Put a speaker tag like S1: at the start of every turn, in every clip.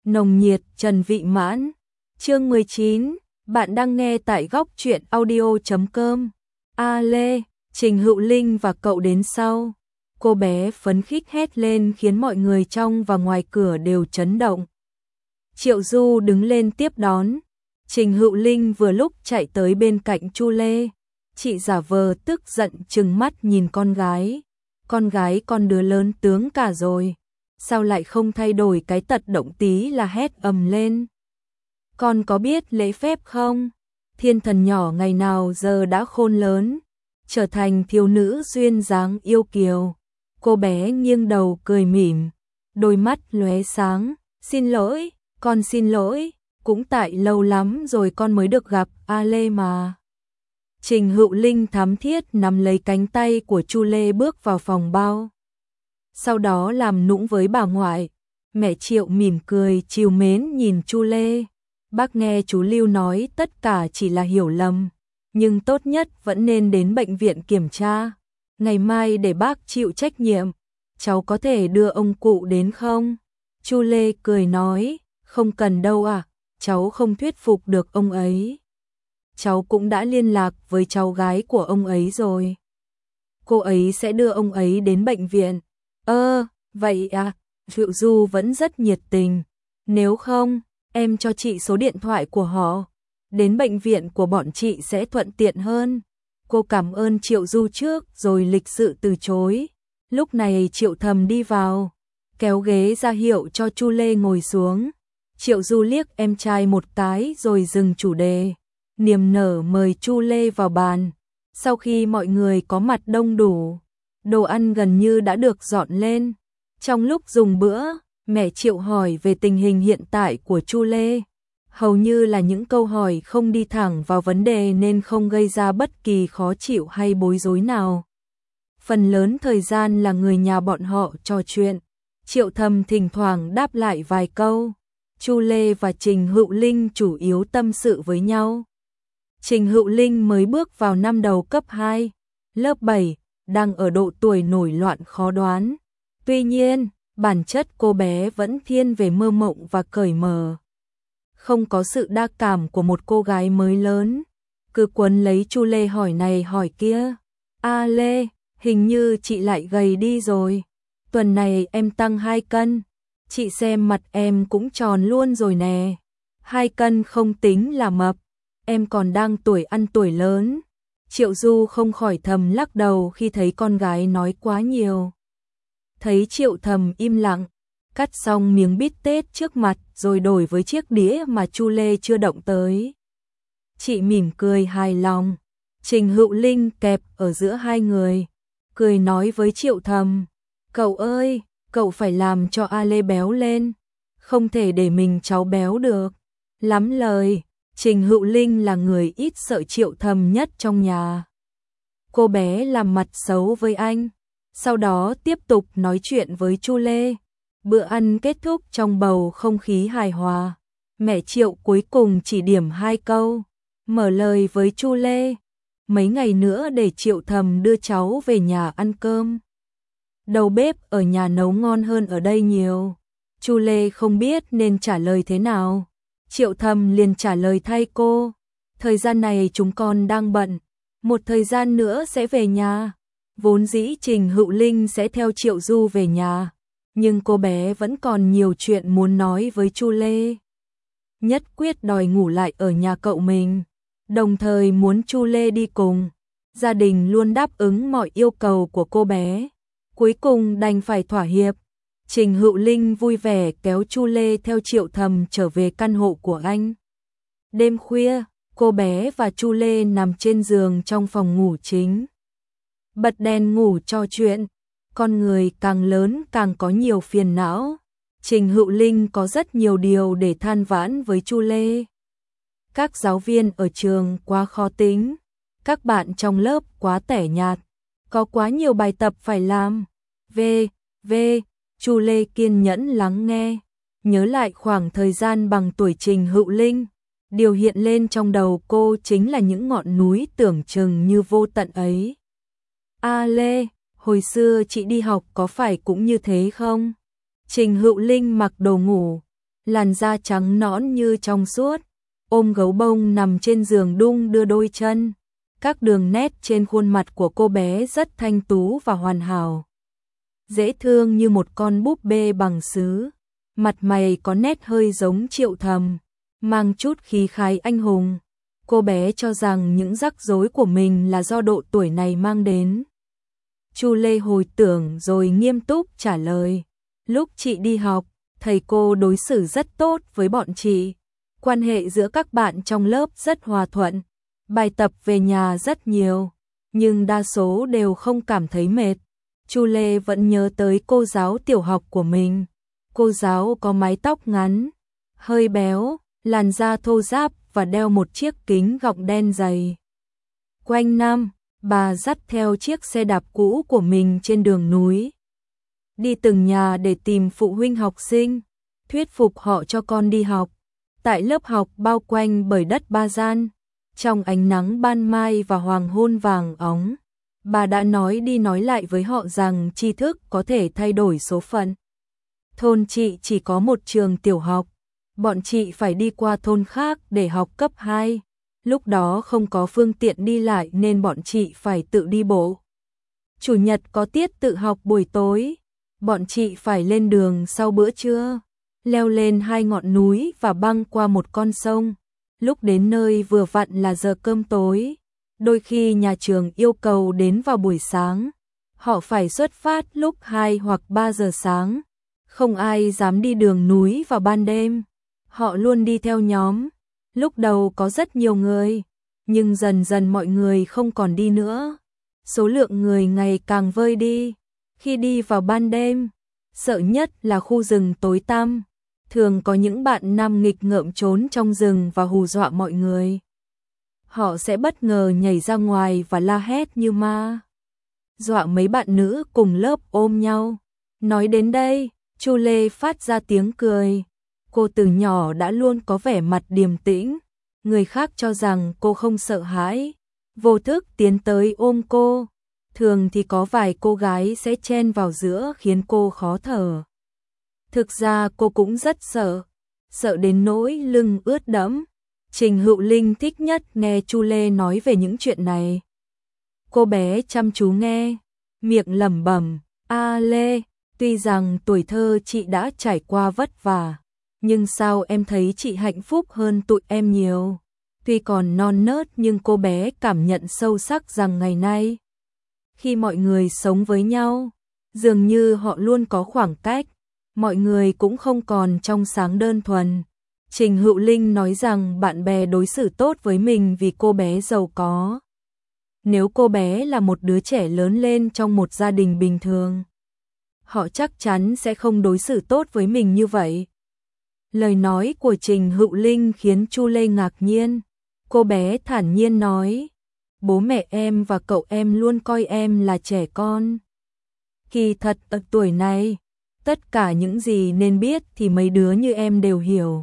S1: nồng nhiệt trần vị mãn. Chương 19, bạn đang nghe tại góc truyện audio.com. A Lê, Trình Hữu Linh và cậu đến sau. Cô bé phấn khích hét lên khiến mọi người trong và ngoài cửa đều chấn động. Triệu Du đứng lên tiếp đón. Trình Hữu Linh vừa lúc chạy tới bên cạnh Chu Lê. Chị giả vờ tức giận trừng mắt nhìn con gái. Con gái con đứa lớn tướng cả rồi. Sao lại không thay đổi cái tật động tí là hét ầm lên. Con có biết lễ phép không? Thiên thần nhỏ ngày nào giờ đã khôn lớn. Trở thành thiếu nữ duyên dáng yêu kiều. Cô bé nghiêng đầu cười mỉm. Đôi mắt lóe sáng. Xin lỗi, con xin lỗi. Cũng tại lâu lắm rồi con mới được gặp A Lê mà. Trình Hữu Linh thắm thiết nắm lấy cánh tay của Chu Lê bước vào phòng bao. Sau đó làm nũng với bà ngoại. Mẹ Triệu mỉm cười trìu mến nhìn Chu Lê. Bác nghe chú Lưu nói tất cả chỉ là hiểu lầm. Nhưng tốt nhất vẫn nên đến bệnh viện kiểm tra. Ngày mai để bác chịu trách nhiệm. Cháu có thể đưa ông cụ đến không? Chu Lê cười nói. Không cần đâu ạ. Cháu không thuyết phục được ông ấy. Cháu cũng đã liên lạc với cháu gái của ông ấy rồi. Cô ấy sẽ đưa ông ấy đến bệnh viện. Vậy à, Triệu Du vẫn rất nhiệt tình. Nếu không, em cho chị số điện thoại của họ. Đến bệnh viện của bọn chị sẽ thuận tiện hơn. Cô cảm ơn Triệu Du trước rồi lịch sự từ chối. Lúc này Triệu Thầm đi vào, kéo ghế ra hiệu cho Chu Lê ngồi xuống. Triệu Du liếc em trai một cái rồi dừng chủ đề. Niềm nở mời Chu Lê vào bàn. Sau khi mọi người có mặt đông đủ, đồ ăn gần như đã được dọn lên. Trong lúc dùng bữa, mẹ Triệu hỏi về tình hình hiện tại của Chu Lê. Hầu như là những câu hỏi không đi thẳng vào vấn đề nên không gây ra bất kỳ khó chịu hay bối rối nào. Phần lớn thời gian là người nhà bọn họ trò chuyện. Triệu Thầm thỉnh thoảng đáp lại vài câu. Chu Lê và Trình Hữu Linh chủ yếu tâm sự với nhau. Trình Hữu Linh mới bước vào năm đầu cấp 2, lớp 7, đang ở độ tuổi nổi loạn khó đoán. Tuy nhiên, bản chất cô bé vẫn thiên về mơ mộng và cởi mở. Không có sự đa cảm của một cô gái mới lớn. Cứ quấn lấy Chu Lê hỏi này hỏi kia. A Lê, hình như chị lại gầy đi rồi. Tuần này em tăng 2 cân. Chị xem mặt em cũng tròn luôn rồi nè. 2 cân không tính là mập. Em còn đang tuổi ăn tuổi lớn. Triệu Du không khỏi thầm lắc đầu khi thấy con gái nói quá nhiều. Thấy Triệu Thầm im lặng, cắt xong miếng bít tết trước mặt rồi đổi với chiếc đĩa mà Chu Lê chưa động tới. Chị mỉm cười hài lòng. Trình Hữu Linh kẹp ở giữa hai người, cười nói với Triệu Thầm. Cậu ơi, cậu phải làm cho A Lê béo lên. Không thể để mình cháu béo được. Lắm lời. Trình Hữu Linh là người ít sợ Triệu Thầm nhất trong nhà. Cô bé làm mặt xấu với anh, sau đó tiếp tục nói chuyện với Chu Lê. Bữa ăn kết thúc trong bầu không khí hài hòa. Mẹ Triệu cuối cùng chỉ điểm 2 câu, mở lời với Chu Lê. Mấy ngày nữa để Triệu Thầm đưa cháu về nhà ăn cơm. Đầu bếp ở nhà nấu ngon hơn ở đây nhiều. Chu Lê không biết nên trả lời thế nào. Triệu Thầm liền trả lời thay cô. Thời gian này chúng con đang bận. Một thời gian nữa sẽ về nhà. Vốn dĩ Trình Hữu Linh sẽ theo Triệu Du về nhà. Nhưng cô bé vẫn còn nhiều chuyện muốn nói với Chu Lê. Nhất quyết đòi ngủ lại ở nhà cậu mình. Đồng thời muốn Chu Lê đi cùng. Gia đình luôn đáp ứng mọi yêu cầu của cô bé. Cuối cùng đành phải thỏa hiệp. Trình Hữu Linh vui vẻ kéo Chu Lê theo Triệu Thầm trở về căn hộ của anh. Đêm khuya, cô bé và Chu Lê nằm trên giường trong phòng ngủ chính. Bật đèn ngủ trò chuyện. Con người càng lớn càng có nhiều phiền não. Trình Hữu Linh có rất nhiều điều để than vãn với Chu Lê. Các giáo viên ở trường quá khó tính. Các bạn trong lớp quá tẻ nhạt. Có quá nhiều bài tập phải làm. Chu Lê kiên nhẫn lắng nghe, nhớ lại khoảng thời gian bằng tuổi Trình Hữu Linh. Điều hiện lên trong đầu cô chính là những ngọn núi tưởng chừng như vô tận ấy. A Lê, hồi xưa chị đi học có phải cũng như thế không? Trình Hữu Linh mặc đồ ngủ, làn da trắng nõn như trong suốt, ôm gấu bông nằm trên giường đung đưa đôi chân. Các đường nét trên khuôn mặt của cô bé rất thanh tú và hoàn hảo, dễ thương như một con búp bê bằng sứ. Mặt mày có nét hơi giống Triệu Thầm, mang chút khí khái anh hùng. Cô bé cho rằng những rắc rối của mình là do độ tuổi này mang đến. Chu Lê hồi tưởng rồi nghiêm túc trả lời. Lúc chị đi học, thầy cô đối xử rất tốt với bọn chị. Quan hệ giữa các bạn trong lớp rất hòa thuận. Bài tập về nhà rất nhiều, nhưng đa số đều không cảm thấy mệt. Chu Lê vẫn nhớ tới cô giáo tiểu học của mình. Cô giáo có mái tóc ngắn, hơi béo, làn da thô ráp và đeo một chiếc kính gọng đen dày. Quanh năm, bà dắt theo chiếc xe đạp cũ của mình trên đường núi, đi từng nhà để tìm phụ huynh học sinh, thuyết phục họ cho con đi học. Tại lớp học bao quanh bởi đất ba gian, trong ánh nắng ban mai và hoàng hôn vàng óng, bà đã nói đi nói lại với họ rằng tri thức có thể thay đổi số phận. Thôn chị chỉ có một trường tiểu học, bọn chị phải đi qua thôn khác để học cấp 2. Lúc đó không có phương tiện đi lại nên bọn chị phải tự đi bộ. Chủ nhật có tiết tự học buổi tối, bọn chị phải lên đường sau bữa trưa, leo lên 2 ngọn núi và băng qua một con sông. Lúc đến nơi vừa vặn là giờ cơm tối, đôi khi nhà trường yêu cầu đến vào buổi sáng. Họ phải xuất phát lúc 2 hoặc 3 giờ sáng. Không ai dám đi đường núi vào ban đêm. Họ luôn đi theo nhóm. Lúc đầu có rất nhiều người, nhưng dần dần mọi người không còn đi nữa. Số lượng người ngày càng vơi đi. Khi đi vào ban đêm, sợ nhất là khu rừng tối tăm. Thường có những bạn nam nghịch ngợm trốn trong rừng và hù dọa mọi người. Họ sẽ bất ngờ nhảy ra ngoài và la hét như ma, dọa mấy bạn nữ cùng lớp ôm nhau. Nói đến đây, Chu Lê phát ra tiếng cười. Cô từ nhỏ đã luôn có vẻ mặt điềm tĩnh, người khác cho rằng cô không sợ hãi, vô thức tiến tới ôm cô. Thường thì có vài cô gái sẽ chen vào giữa khiến cô khó thở. Thực ra cô cũng rất sợ, sợ đến nỗi lưng ướt đẫm. Trình Hữu Linh thích nhất nghe Chu Lê nói về những chuyện này. Cô bé chăm chú nghe, miệng lẩm bẩm, "A Lê, tuy rằng tuổi thơ chị đã trải qua vất vả, nhưng sao em thấy chị hạnh phúc hơn tụi em nhiều." Tuy còn non nớt nhưng cô bé cảm nhận sâu sắc rằng ngày nay, khi mọi người sống với nhau, dường như họ luôn có khoảng cách, mọi người cũng không còn trong sáng đơn thuần. Trình Hữu Linh nói rằng bạn bè đối xử tốt với mình vì cô bé giàu có. Nếu cô bé là một đứa trẻ lớn lên trong một gia đình bình thường, họ chắc chắn sẽ không đối xử tốt với mình như vậy. Lời nói của Trình Hữu Linh khiến Chu Lê ngạc nhiên. Cô bé thản nhiên nói, bố mẹ em và cậu em luôn coi em là trẻ con. Kỳ thật ở tuổi này, tất cả những gì nên biết thì mấy đứa như em đều hiểu.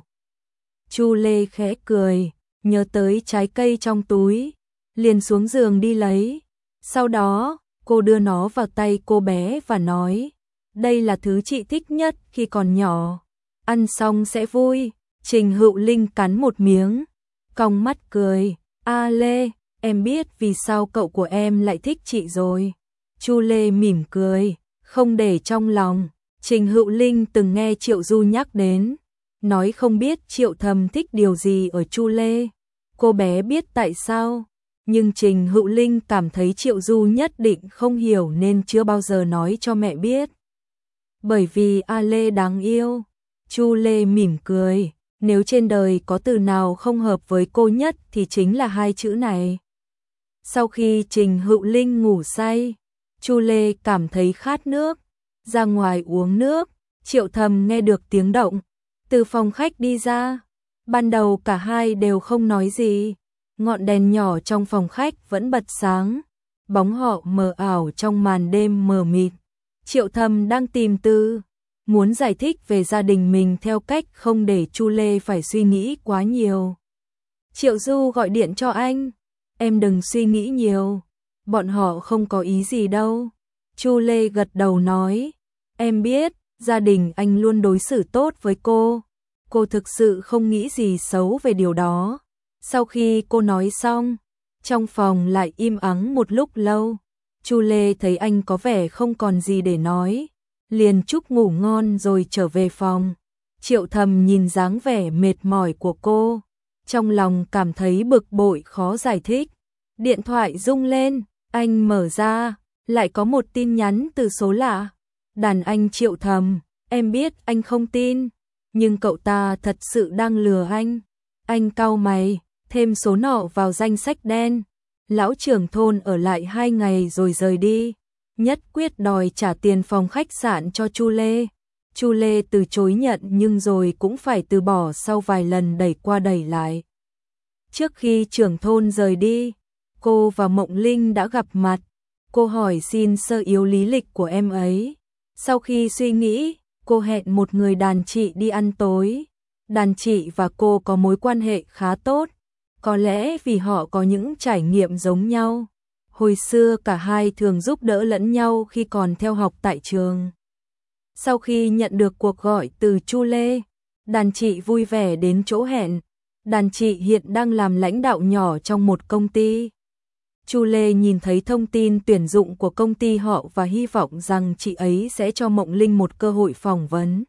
S1: Chu Lê khẽ cười, nhớ tới trái cây trong túi, liền xuống giường đi lấy. Sau đó, cô đưa nó vào tay cô bé và nói, đây là thứ chị thích nhất khi còn nhỏ. Ăn xong sẽ vui. Trình Hữu Linh cắn một miếng, cong mắt cười, "A Lê, em biết vì sao cậu của em lại thích chị rồi." Chu Lê mỉm cười, không để trong lòng. Trình Hữu Linh từng nghe Triệu Du nhắc đến, nói không biết Triệu Thầm thích điều gì ở Chu Lê. Cô bé biết tại sao, nhưng Trình Hữu Linh cảm thấy Triệu Du nhất định không hiểu nên chưa bao giờ nói cho mẹ biết. Bởi vì A Lê đáng yêu. Chu Lê mỉm cười, nếu trên đời có từ nào không hợp với cô nhất thì chính là hai chữ này. Sau khi Trình Hữu Linh ngủ say, Chu Lê cảm thấy khát nước, ra ngoài uống nước. Triệu Thầm nghe được tiếng động, từ phòng khách đi ra. Ban đầu cả hai đều không nói gì, ngọn đèn nhỏ trong phòng khách vẫn bật sáng, bóng họ mờ ảo trong màn đêm mờ mịt. Triệu Thầm đang tìm từ, muốn giải thích về gia đình mình theo cách không để Chu Lê phải suy nghĩ quá nhiều. Triệu Du gọi điện cho anh, em đừng suy nghĩ nhiều, bọn họ không có ý gì đâu. Chu Lê gật đầu nói, em biết, gia đình anh luôn đối xử tốt với cô Cô thực sự không nghĩ gì xấu về điều đó. Sau khi cô nói xong, trong phòng lại im ắng một lúc lâu. Chu Lê thấy anh có vẻ không còn gì để nói, liền chúc ngủ ngon rồi trở về phòng. Triệu Thầm nhìn dáng vẻ mệt mỏi của cô, trong lòng cảm thấy bực bội khó giải thích. Điện thoại rung lên, anh mở ra, lại có một tin nhắn từ số lạ. Đàn anh Triệu Thầm, em biết anh không tin, nhưng cậu ta thật sự đang lừa anh. Anh cau mày, thêm số nọ vào danh sách đen. Lão trưởng thôn ở lại 2 ngày rồi rời đi, nhất quyết đòi trả tiền phòng khách sạn cho Chu Lê. Chu Lê từ chối nhận nhưng rồi cũng phải từ bỏ sau vài lần đẩy qua đẩy lại. Trước khi trưởng thôn rời đi, cô và Mộng Linh đã gặp mặt. Cô hỏi xin sơ yếu lý lịch của em ấy. Sau khi suy nghĩ, cô hẹn một người đàn chị đi ăn tối. Đàn chị và cô có mối quan hệ khá tốt. Có lẽ vì họ có những trải nghiệm giống nhau. Hồi xưa cả hai thường giúp đỡ lẫn nhau khi còn theo học tại trường. Sau khi nhận được cuộc gọi từ Chu Lê, đàn chị vui vẻ đến chỗ hẹn. Đàn chị hiện đang làm lãnh đạo nhỏ trong một công ty. Chu Lê nhìn thấy thông tin tuyển dụng của công ty họ và hy vọng rằng chị ấy sẽ cho Mộng Linh một cơ hội phỏng vấn.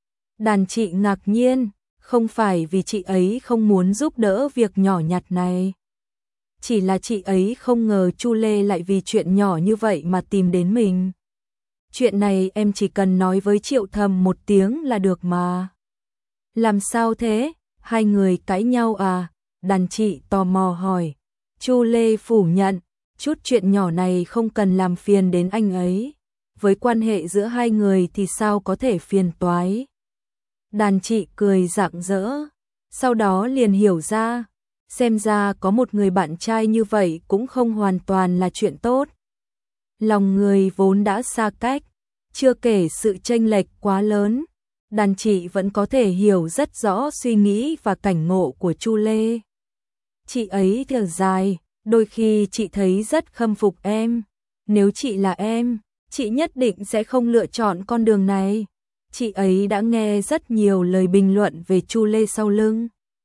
S1: Đàn chị ngạc nhiên, không phải vì chị ấy không muốn giúp đỡ việc nhỏ nhặt này. Chỉ là chị ấy không ngờ Chu Lê lại vì chuyện nhỏ như vậy mà tìm đến mình. Chuyện này em chỉ cần nói với Triệu Thầm một tiếng là được mà. Làm sao thế? Hai người cãi nhau à? Đàn chị tò mò hỏi. Chu Lê phủ nhận, chút chuyện nhỏ này không cần làm phiền đến anh ấy. Với quan hệ giữa hai người thì sao có thể phiền toái. Đàn chị cười rạng rỡ, sau đó liền hiểu ra, xem ra có một người bạn trai như vậy cũng không hoàn toàn là chuyện tốt. Lòng người vốn đã xa cách, chưa kể sự chênh lệch quá lớn, đàn chị vẫn có thể hiểu rất rõ suy nghĩ và cảnh ngộ của Chu Lê. Chị ấy thở dài, đôi khi chị thấy rất khâm phục em. Nếu chị là em, chị nhất định sẽ không lựa chọn con đường này. Chị ấy đã nghe rất nhiều lời bình luận về Chu Lê sau lưng.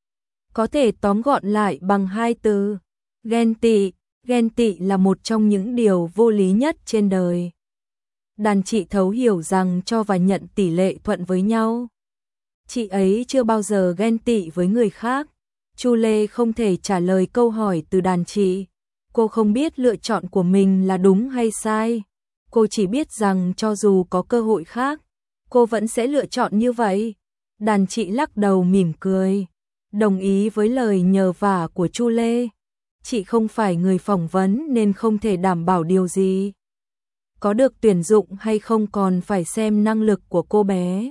S1: Có thể tóm gọn lại bằng 2 từ: ghen tị. Ghen tị là một trong những điều vô lý nhất trên đời. Đàn chị thấu hiểu rằng cho và nhận tỷ lệ thuận với nhau. Chị ấy chưa bao giờ ghen tị với người khác. Chu Lê không thể trả lời câu hỏi từ đàn chị. Cô không biết lựa chọn của mình là đúng hay sai. Cô chỉ biết rằng cho dù có cơ hội khác, cô vẫn sẽ lựa chọn như vậy. Đàn chị lắc đầu mỉm cười, đồng ý với lời nhờ vả của Chu Lê. Chị không phải người phỏng vấn nên không thể đảm bảo điều gì. Có được tuyển dụng hay không còn phải xem năng lực của cô bé.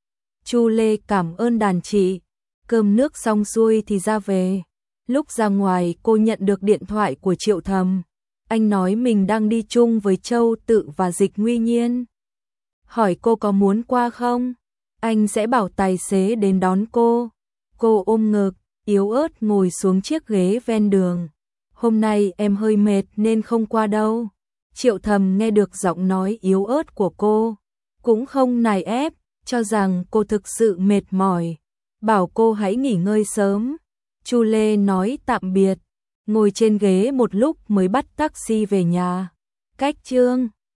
S1: Chu Lê cảm ơn đàn chị. Cơm nước xong xuôi thì ra về. Lúc ra ngoài cô nhận được điện thoại của Triệu Thầm. Anh nói mình đang đi chung với Châu Tự và Dịch Nguy Nhiên. Hỏi cô có muốn qua không? Anh sẽ bảo tài xế đến đón cô. Cô ôm ngực, yếu ớt ngồi xuống chiếc ghế ven đường. Hôm nay em hơi mệt nên không qua đâu. Triệu Thầm nghe được giọng nói yếu ớt của cô, cũng không nài ép, cho rằng cô thực sự mệt mỏi, bảo cô hãy nghỉ ngơi sớm. Chu Lê nói tạm biệt, ngồi trên ghế một lúc mới bắt taxi về nhà. Cách Chương